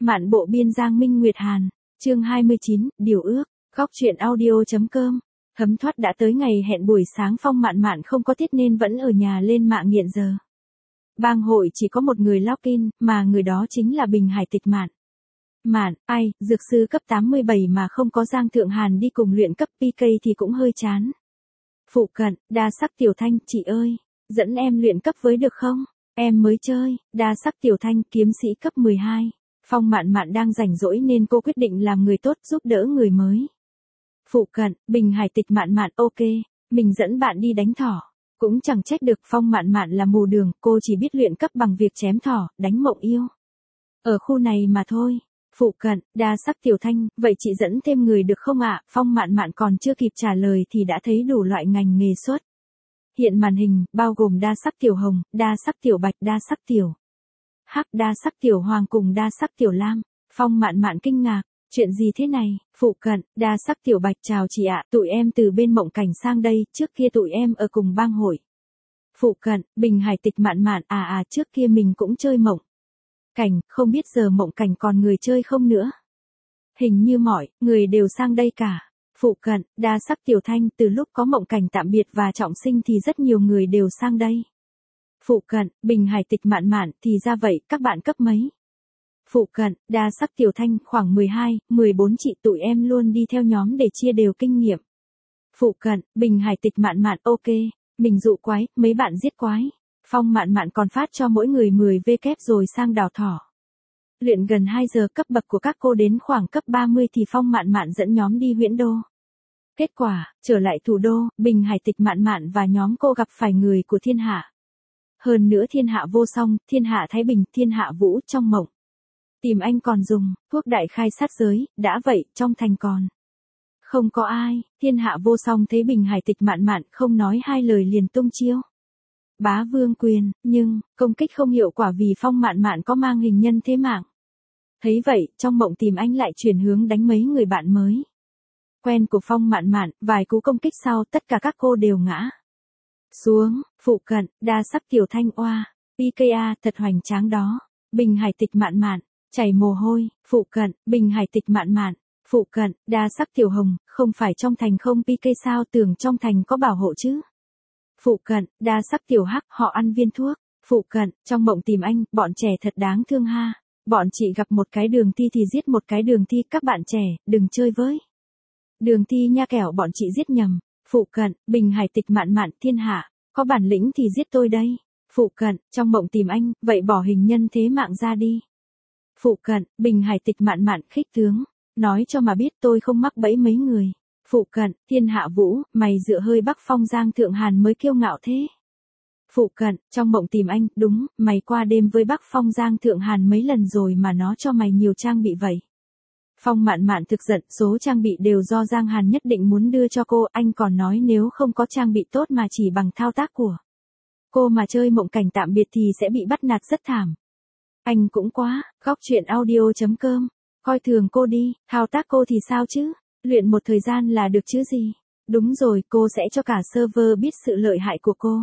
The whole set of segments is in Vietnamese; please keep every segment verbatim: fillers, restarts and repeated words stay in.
Mạn bộ biên Giang Minh Nguyệt Hàn, chương hai mươi chín, điều ước, góc truyện audio.com. Thấm thoát đã tới ngày hẹn buổi sáng Phong Mạn Mạn không có tiết nên vẫn ở nhà lên mạng nghiện giờ. Bang hội chỉ có một người login, mà người đó chính là Bình Hải Tịch Mạn. Mạn, ai, dược sư cấp tám mươi bảy mà không có Giang Thượng Hàn đi cùng luyện cấp pê ca thì cũng hơi chán. Phụ cận, đa sắc Tiểu Thanh, chị ơi, dẫn em luyện cấp với được không? Em mới chơi, đa sắc Tiểu Thanh, kiếm sĩ cấp mười hai. Phong Mạn Mạn đang rảnh rỗi nên cô quyết định làm người tốt giúp đỡ người mới. Phụ cận, Bình Hải Tịch Mạn Mạn, ok, mình dẫn bạn đi đánh thỏ. Cũng chẳng trách được Phong Mạn Mạn là mù đường, cô chỉ biết luyện cấp bằng việc chém thỏ, đánh mộng yêu. Ở khu này mà thôi. Phụ cận, đa sắc Tiểu Thanh, vậy chị dẫn thêm người được không ạ? Phong Mạn Mạn còn chưa kịp trả lời thì đã thấy đủ loại ngành nghề xuất hiện màn hình, bao gồm đa sắc Tiểu Hồng, đa sắc Tiểu Bạch, đa sắc Tiểu Hắc, đa sắc Tiểu Hoàng cùng đa sắc Tiểu Lam. Phong Mạn Mạn kinh ngạc, chuyện gì thế này? Phụ cận, đa sắc Tiểu Bạch, chào chị ạ, tụi em từ bên Mộng Cảnh sang đây, trước kia tụi em ở cùng bang hội. Phụ cận, Bình Hải Tịch Mạn Mạn, à à trước kia mình cũng chơi Mộng Cảnh, không biết giờ Mộng Cảnh còn người chơi không nữa. Hình như mọi người đều sang đây cả. Phụ cận, đa sắc Tiểu Thanh, từ lúc có Mộng Cảnh tạm biệt và trọng sinh thì rất nhiều người đều sang đây. Phụ cận, Bình Hải Tịch Mạn Mạn, thì ra vậy, các bạn cấp mấy? Phụ cận, đa sắc Tiểu Thanh, khoảng mười hai, mười bốn chị, tụi em luôn đi theo nhóm để chia đều kinh nghiệm. Phụ cận, Bình Hải Tịch Mạn Mạn, ok, mình dụ quái, mấy bạn giết quái. Phong Mạn Mạn còn phát cho mỗi người mười vê kép rồi sang đào thỏ. Luyện gần hai giờ, cấp bậc của các cô đến khoảng cấp ba mươi thì Phong Mạn Mạn dẫn nhóm đi Huyễn Đô. Kết quả, trở lại thủ đô, Bình Hải Tịch Mạn Mạn và nhóm cô gặp phải người của thiên hạ. Hơn nữa thiên hạ vô song, thiên hạ Thái Bình, thiên hạ Vũ trong mộng. Tìm anh còn dùng, thuốc đại khai sát giới, đã vậy, trong thành còn không có ai. Thiên hạ vô song thấy Bình Hải Tịch Mạn Mạn không nói hai lời liền tung chiêu bá vương quyền, nhưng công kích không hiệu quả vì Phong Mạn Mạn có mang hình nhân thế mạng. Thấy vậy, trong mộng tìm anh lại chuyển hướng đánh mấy người bạn mới quen của Phong Mạn Mạn, vài cú công kích sau tất cả các cô đều ngã xuống. Phụ cận, đa sắc Tiểu Thanh, oa, pê ca a thật hoành tráng đó. Bình Hải Tịch Mạn Mạn, chảy mồ hôi. Phụ cận, Bình Hải Tịch Mạn Mạn. Phụ cận, đa sắc Tiểu Hồng, không phải trong thành không pê ca sao, tưởng trong thành có bảo hộ chứ. Phụ cận, đa sắc Tiểu Hắc, họ ăn viên thuốc. Phụ cận, trong mộng tìm anh, bọn trẻ thật đáng thương ha. Bọn chị gặp một cái Đường Thi thì giết một cái Đường Thi, các bạn trẻ, đừng chơi với Đường Thi nha, kẻo bọn chị giết nhầm. Phụ cận, Bình Hải Tịch Mạn Mạn, thiên hạ, có bản lĩnh thì giết tôi đây. Phụ cận, trong mộng tìm anh, vậy bỏ hình nhân thế mạng ra đi. Phụ cận, Bình Hải Tịch Mạn Mạn, khích tướng, nói cho mà biết tôi không mắc bẫy mấy người. Phụ cận, thiên hạ Vũ, mày dựa hơi Bắc Phong Giang Thượng Hàn mới kiêu ngạo thế. Phụ cận, trong mộng tìm anh, đúng, mày qua đêm với Bắc Phong Giang Thượng Hàn mấy lần rồi mà nó cho mày nhiều trang bị vậy. Phong Mạn Mạn thực giận, số trang bị đều do Giang Hàn nhất định muốn đưa cho cô, anh còn nói nếu không có trang bị tốt mà chỉ bằng thao tác của cô mà chơi Mộng Cảnh tạm biệt thì sẽ bị bắt nạt rất thảm. Anh cũng quá, góc truyện audio.com, coi thường cô đi, thao tác cô thì sao chứ, luyện một thời gian là được chứ gì. Đúng rồi, cô sẽ cho cả server biết sự lợi hại của cô.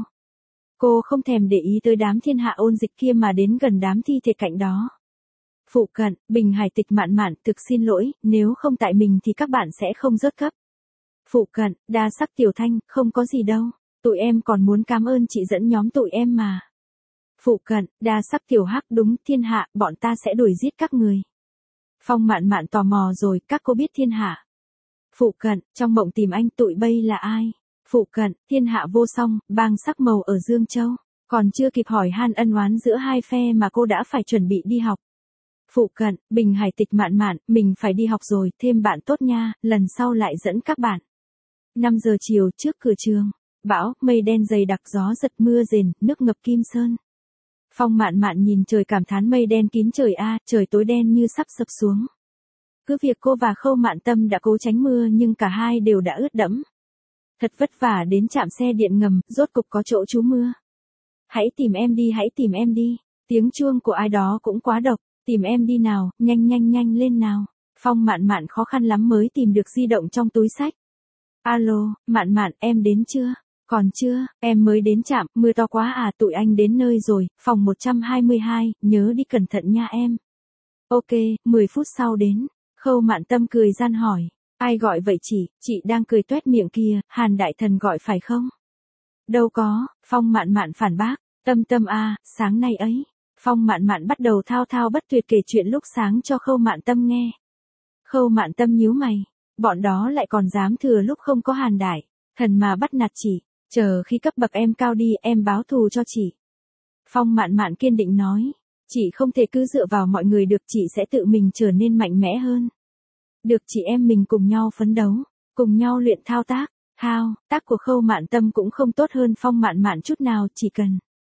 Cô không thèm để ý tới đám thiên hạ ôn dịch kia mà đến gần đám thi thể cạnh đó. Phụ cận, Bình Hải Tịch Mạn Mạn, thực xin lỗi, nếu không tại mình thì các bạn sẽ không rớt cấp. Phụ cận, đa sắc Tiểu Thanh, không có gì đâu, tụi em còn muốn cảm ơn chị dẫn nhóm tụi em mà. Phụ cận, đa sắc Tiểu Hắc, đúng, thiên hạ, bọn ta sẽ đuổi giết các người. Phong Mạn Mạn tò mò rồi, các cô biết thiên hạ. Phụ cận, trong mộng tìm anh, tụi bây là ai? Phụ cận, thiên hạ vô song, bang sắc màu ở Dương Châu. Còn chưa kịp hỏi han ân oán giữa hai phe mà cô đã phải chuẩn bị đi học. Phụ cận, Bình Hải Tịch Mạn Mạn, mình phải đi học rồi, thêm bạn tốt nha, lần sau lại dẫn các bạn. năm giờ chiều trước cửa trường, bão, mây đen dày đặc, gió giật mưa rền, nước ngập Kim Sơn. Phong Mạn Mạn nhìn trời cảm thán mây đen kín trời a, trời tối đen như sắp sập xuống. Cứ việc cô và Khâu Mạn Tâm đã cố tránh mưa nhưng cả hai đều đã ướt đẫm. Thật vất vả đến trạm xe điện ngầm, rốt cục có chỗ trú mưa. Hãy tìm em đi, hãy tìm em đi, tiếng chuông của ai đó cũng quá độc, tìm em đi nào, nhanh nhanh nhanh lên nào. Phong Mạn Mạn khó khăn lắm mới tìm được di động trong túi xách. Alo, Mạn Mạn, em đến chưa? Còn chưa, em mới đến trạm, mưa to quá à, tụi anh đến nơi rồi, phòng một trăm hai mươi hai, nhớ đi cẩn thận nha em. Ok, mười phút sau đến. Khâu Mạn Tâm cười gian hỏi. Ai gọi vậy chị, chị đang cười tuét miệng kìa, Hàn đại thần gọi phải không? Đâu có, Phong Mạn Mạn phản bác. Tâm Tâm à, sáng nay ấy. Phong Mạn Mạn bắt đầu thao thao bất tuyệt kể chuyện lúc sáng cho Khâu Mạn Tâm nghe. Khâu Mạn Tâm nhíu mày. Bọn đó lại còn dám thừa lúc không có Hàn đại thần mà bắt nạt chị. Chờ khi cấp bậc em cao đi em báo thù cho chị. Phong Mạn Mạn kiên định nói. Chị không thể cứ dựa vào mọi người được, chị sẽ tự mình trở nên mạnh mẽ hơn. Được, chị em mình cùng nhau phấn đấu, cùng nhau luyện thao tác. Thao tác của Khâu Mạn Tâm cũng không tốt hơn Phong Mạn Mạn chút nào, chỉ cần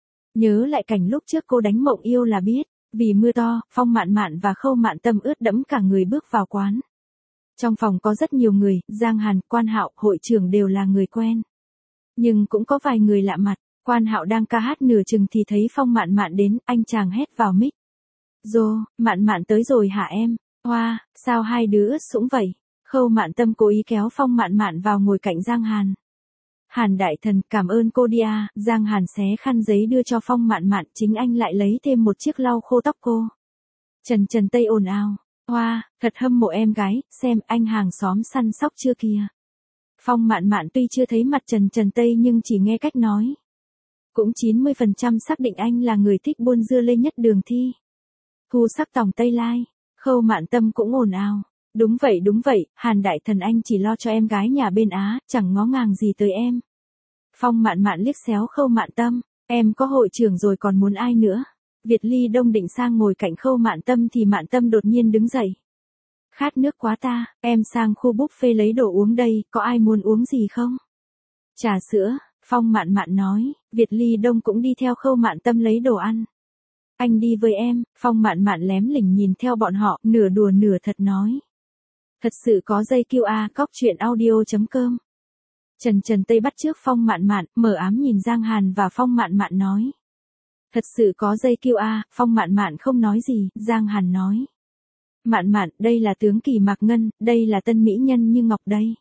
nhớ lại cảnh lúc trước cô đánh Mộng Yêu là biết. Vì mưa to, Phong Mạn Mạn và Khâu Mạn Tâm ướt đẫm cả người bước vào quán. Trong phòng có rất nhiều người, Giang Hàn, Quan Hạo, hội trưởng đều là người quen. Nhưng cũng có vài người lạ mặt. Quan Hạo đang ca hát nửa chừng thì thấy Phong Mạn Mạn đến, anh chàng hét vào mic. Dô, Mạn Mạn tới rồi hả em? Hoa, wow, sao hai đứa ướt sũng vậy? Khâu Mạn Tâm cố ý kéo Phong Mạn Mạn vào ngồi cạnh Giang Hàn. Hàn đại thần, cảm ơn cô đi à. Giang Hàn xé khăn giấy đưa cho Phong Mạn Mạn, chính anh lại lấy thêm một chiếc lau khô tóc cô. Trần Trần Tây ồn ào. Hoa, wow, thật hâm mộ em gái, xem anh hàng xóm săn sóc chưa kìa. Phong Mạn Mạn tuy chưa thấy mặt Trần Trần Tây nhưng chỉ nghe cách nói. Cũng chín mươi phần trăm xác định anh là người thích buôn dưa lê nhất đường thi. Thu sắc tòng Tây Lai. Khâu Mạn Tâm cũng ồn ào. Đúng vậy đúng vậy, Hàn đại thần anh chỉ lo cho em gái nhà bên Á, chẳng ngó ngàng gì tới em. Phong Mạn Mạn liếc xéo Khâu Mạn Tâm. Em có hội trưởng rồi còn muốn ai nữa? Việt Ly Đông định sang ngồi cạnh Khâu Mạn Tâm thì Mạn Tâm đột nhiên đứng dậy. Khát nước quá ta, em sang khu buffet lấy đồ uống đây, có ai muốn uống gì không? Trà sữa. Phong Mạn Mạn nói. Việt Ly Đông cũng đi theo Khâu Mạn Tâm lấy đồ ăn. Anh đi với em. Phong Mạn Mạn lém lỉnh nhìn theo bọn họ, nửa đùa nửa thật nói. Thật sự có dây kiu a, cóc truyện audio chấm com. Trần Trần Tây bắt trước Phong Mạn Mạn, mở ám nhìn Giang Hàn và Phong Mạn Mạn nói. Thật sự có dây kiu a, Phong Mạn Mạn không nói gì, Giang Hàn nói. Mạn Mạn, đây là tướng Kỳ Mạc Ngân, đây là tân mỹ nhân Như Ngọc đây.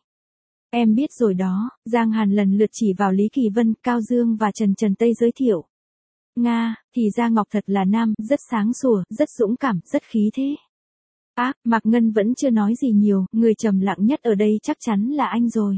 Em biết rồi đó. Giang Hàn lần lượt chỉ vào Lý Kỳ Vân, Cao Dương và Trần Trần Tây giới thiệu. Nga, thì ra Ngọc thật là nam, rất sáng sủa, rất dũng cảm, rất khí thế. Á, Mạc Ngân vẫn chưa nói gì nhiều, người trầm lặng nhất ở đây chắc chắn là anh rồi.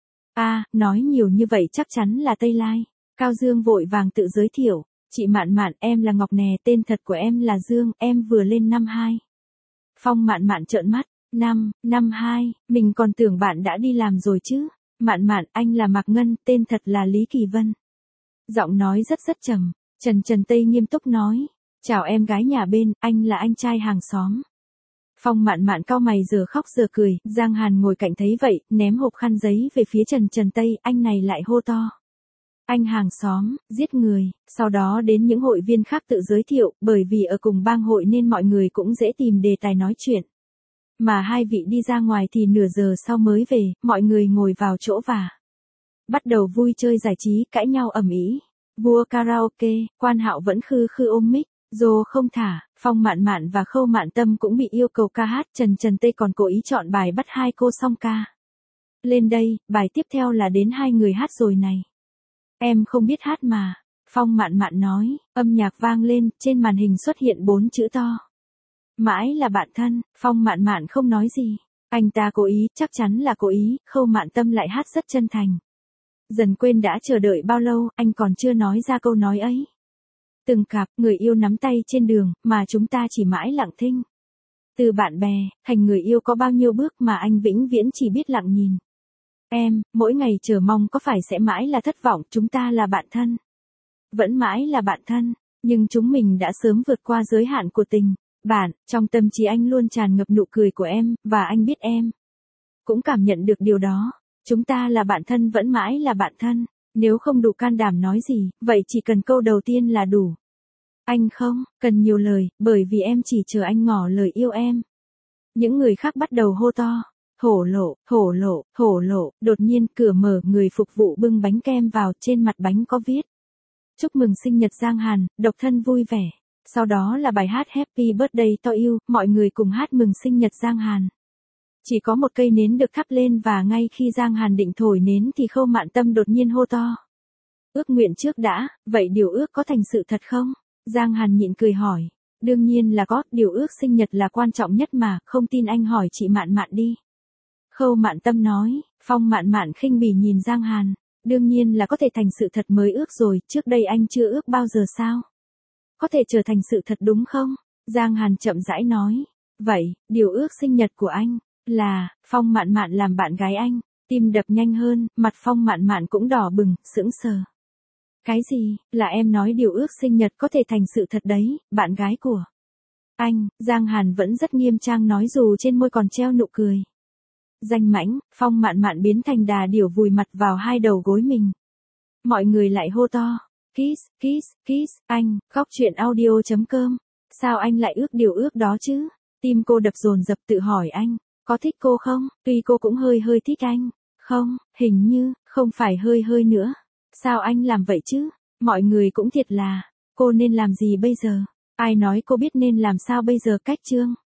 À, nói nhiều như vậy chắc chắn là Tây Lai. Cao Dương vội vàng tự giới thiệu. Chị Mạn Mạn, em là Ngọc nè, tên thật của em là Dương, em vừa lên năm hai. Phong Mạn Mạn trợn mắt. Năm, năm hai, mình còn tưởng bạn đã đi làm rồi chứ. Mạn Mạn, anh là Mạc Ngân, tên thật là Lý Kỳ Vân. Giọng nói rất rất trầm. Trần Trần Tây nghiêm túc nói. Chào em gái nhà bên, anh là anh trai hàng xóm. Phong Mạn Mạn cau mày giờ khóc giờ cười, Giang Hàn ngồi cạnh thấy vậy, ném hộp khăn giấy về phía Trần Trần Tây, anh này lại hô to. Anh hàng xóm, giết người, sau đó đến những hội viên khác tự giới thiệu, bởi vì ở cùng bang hội nên mọi người cũng dễ tìm đề tài nói chuyện. Mà hai vị đi ra ngoài thì nửa giờ sau mới về, mọi người ngồi vào chỗ và bắt đầu vui chơi giải trí, cãi nhau ầm ĩ. Vua karaoke, Quan Hạo vẫn khư khư ôm mic, Dô không thả. Phong Mạn Mạn và Khâu Mạn Tâm cũng bị yêu cầu ca hát, Trần Trần Tây còn cố ý chọn bài bắt hai cô song ca. Lên đây, bài tiếp theo là đến hai người hát rồi này. Em không biết hát mà. Phong Mạn Mạn nói, âm nhạc vang lên, trên màn hình xuất hiện bốn chữ to. Mãi là bạn thân. Phong Mạn Mạn không nói gì. Anh ta cố ý, chắc chắn là cố ý. Khâu Mạn Tâm lại hát rất chân thành. Dần quên đã chờ đợi bao lâu, anh còn chưa nói ra câu nói ấy. Từng cặp, người yêu nắm tay trên đường, mà chúng ta chỉ mãi lặng thinh. Từ bạn bè, thành người yêu có bao nhiêu bước mà anh vĩnh viễn chỉ biết lặng nhìn. Em, mỗi ngày chờ mong có phải sẽ mãi là thất vọng, chúng ta là bạn thân. Vẫn mãi là bạn thân, nhưng chúng mình đã sớm vượt qua giới hạn của tình. Bạn, trong tâm trí anh luôn tràn ngập nụ cười của em, và anh biết em cũng cảm nhận được điều đó. Chúng ta là bạn thân, vẫn mãi là bạn thân. Nếu không đủ can đảm nói gì, vậy chỉ cần câu đầu tiên là đủ. Anh không cần nhiều lời, bởi vì em chỉ chờ anh ngỏ lời yêu em. Những người khác bắt đầu hô to. Hổ lộ, hổ lộ, hổ lộ. Đột nhiên cửa mở, người phục vụ bưng bánh kem vào, trên mặt bánh có viết. Chúc mừng sinh nhật Giang Hàn, độc thân vui vẻ. Sau đó là bài hát Happy Birthday to You, mọi người cùng hát mừng sinh nhật Giang Hàn. Chỉ có một cây nến được thắp lên và ngay khi Giang Hàn định thổi nến thì Khâu Mạn Tâm đột nhiên hô to. Ước nguyện trước đã, vậy điều ước có thành sự thật không? Giang Hàn nhịn cười hỏi. Đương nhiên là có, điều ước sinh nhật là quan trọng nhất mà, không tin anh hỏi chị Mạn Mạn đi. Khâu Mạn Tâm nói. Phong Mạn Mạn khinh bỉ nhìn Giang Hàn. Đương nhiên là có thể thành sự thật mới ước rồi, trước đây anh chưa ước bao giờ sao? Có thể trở thành sự thật đúng không? Giang Hàn chậm rãi nói. Vậy, điều ước sinh nhật của anh, là, Phong Mạn Mạn làm bạn gái anh. Tim đập nhanh hơn, mặt Phong Mạn Mạn cũng đỏ bừng, sững sờ. Cái gì, là em nói điều ước sinh nhật có thể thành sự thật đấy, bạn gái của anh, Giang Hàn vẫn rất nghiêm trang nói dù trên môi còn treo nụ cười. Danh mãnh, Phong Mạn Mạn biến thành đà điểu vùi mặt vào hai đầu gối mình. Mọi người lại hô to. Kiss, kiss, kiss, anh, góc chuyện audio chấm com. Sao anh lại ước điều ước đó chứ? Tim cô đập dồn dập tự hỏi anh, có thích cô không? Tuy cô cũng hơi hơi thích anh. Không, hình như, không phải hơi hơi nữa. Sao anh làm vậy chứ? Mọi người cũng thiệt là, cô nên làm gì bây giờ? Ai nói cô biết nên làm sao bây giờ? Cách chương.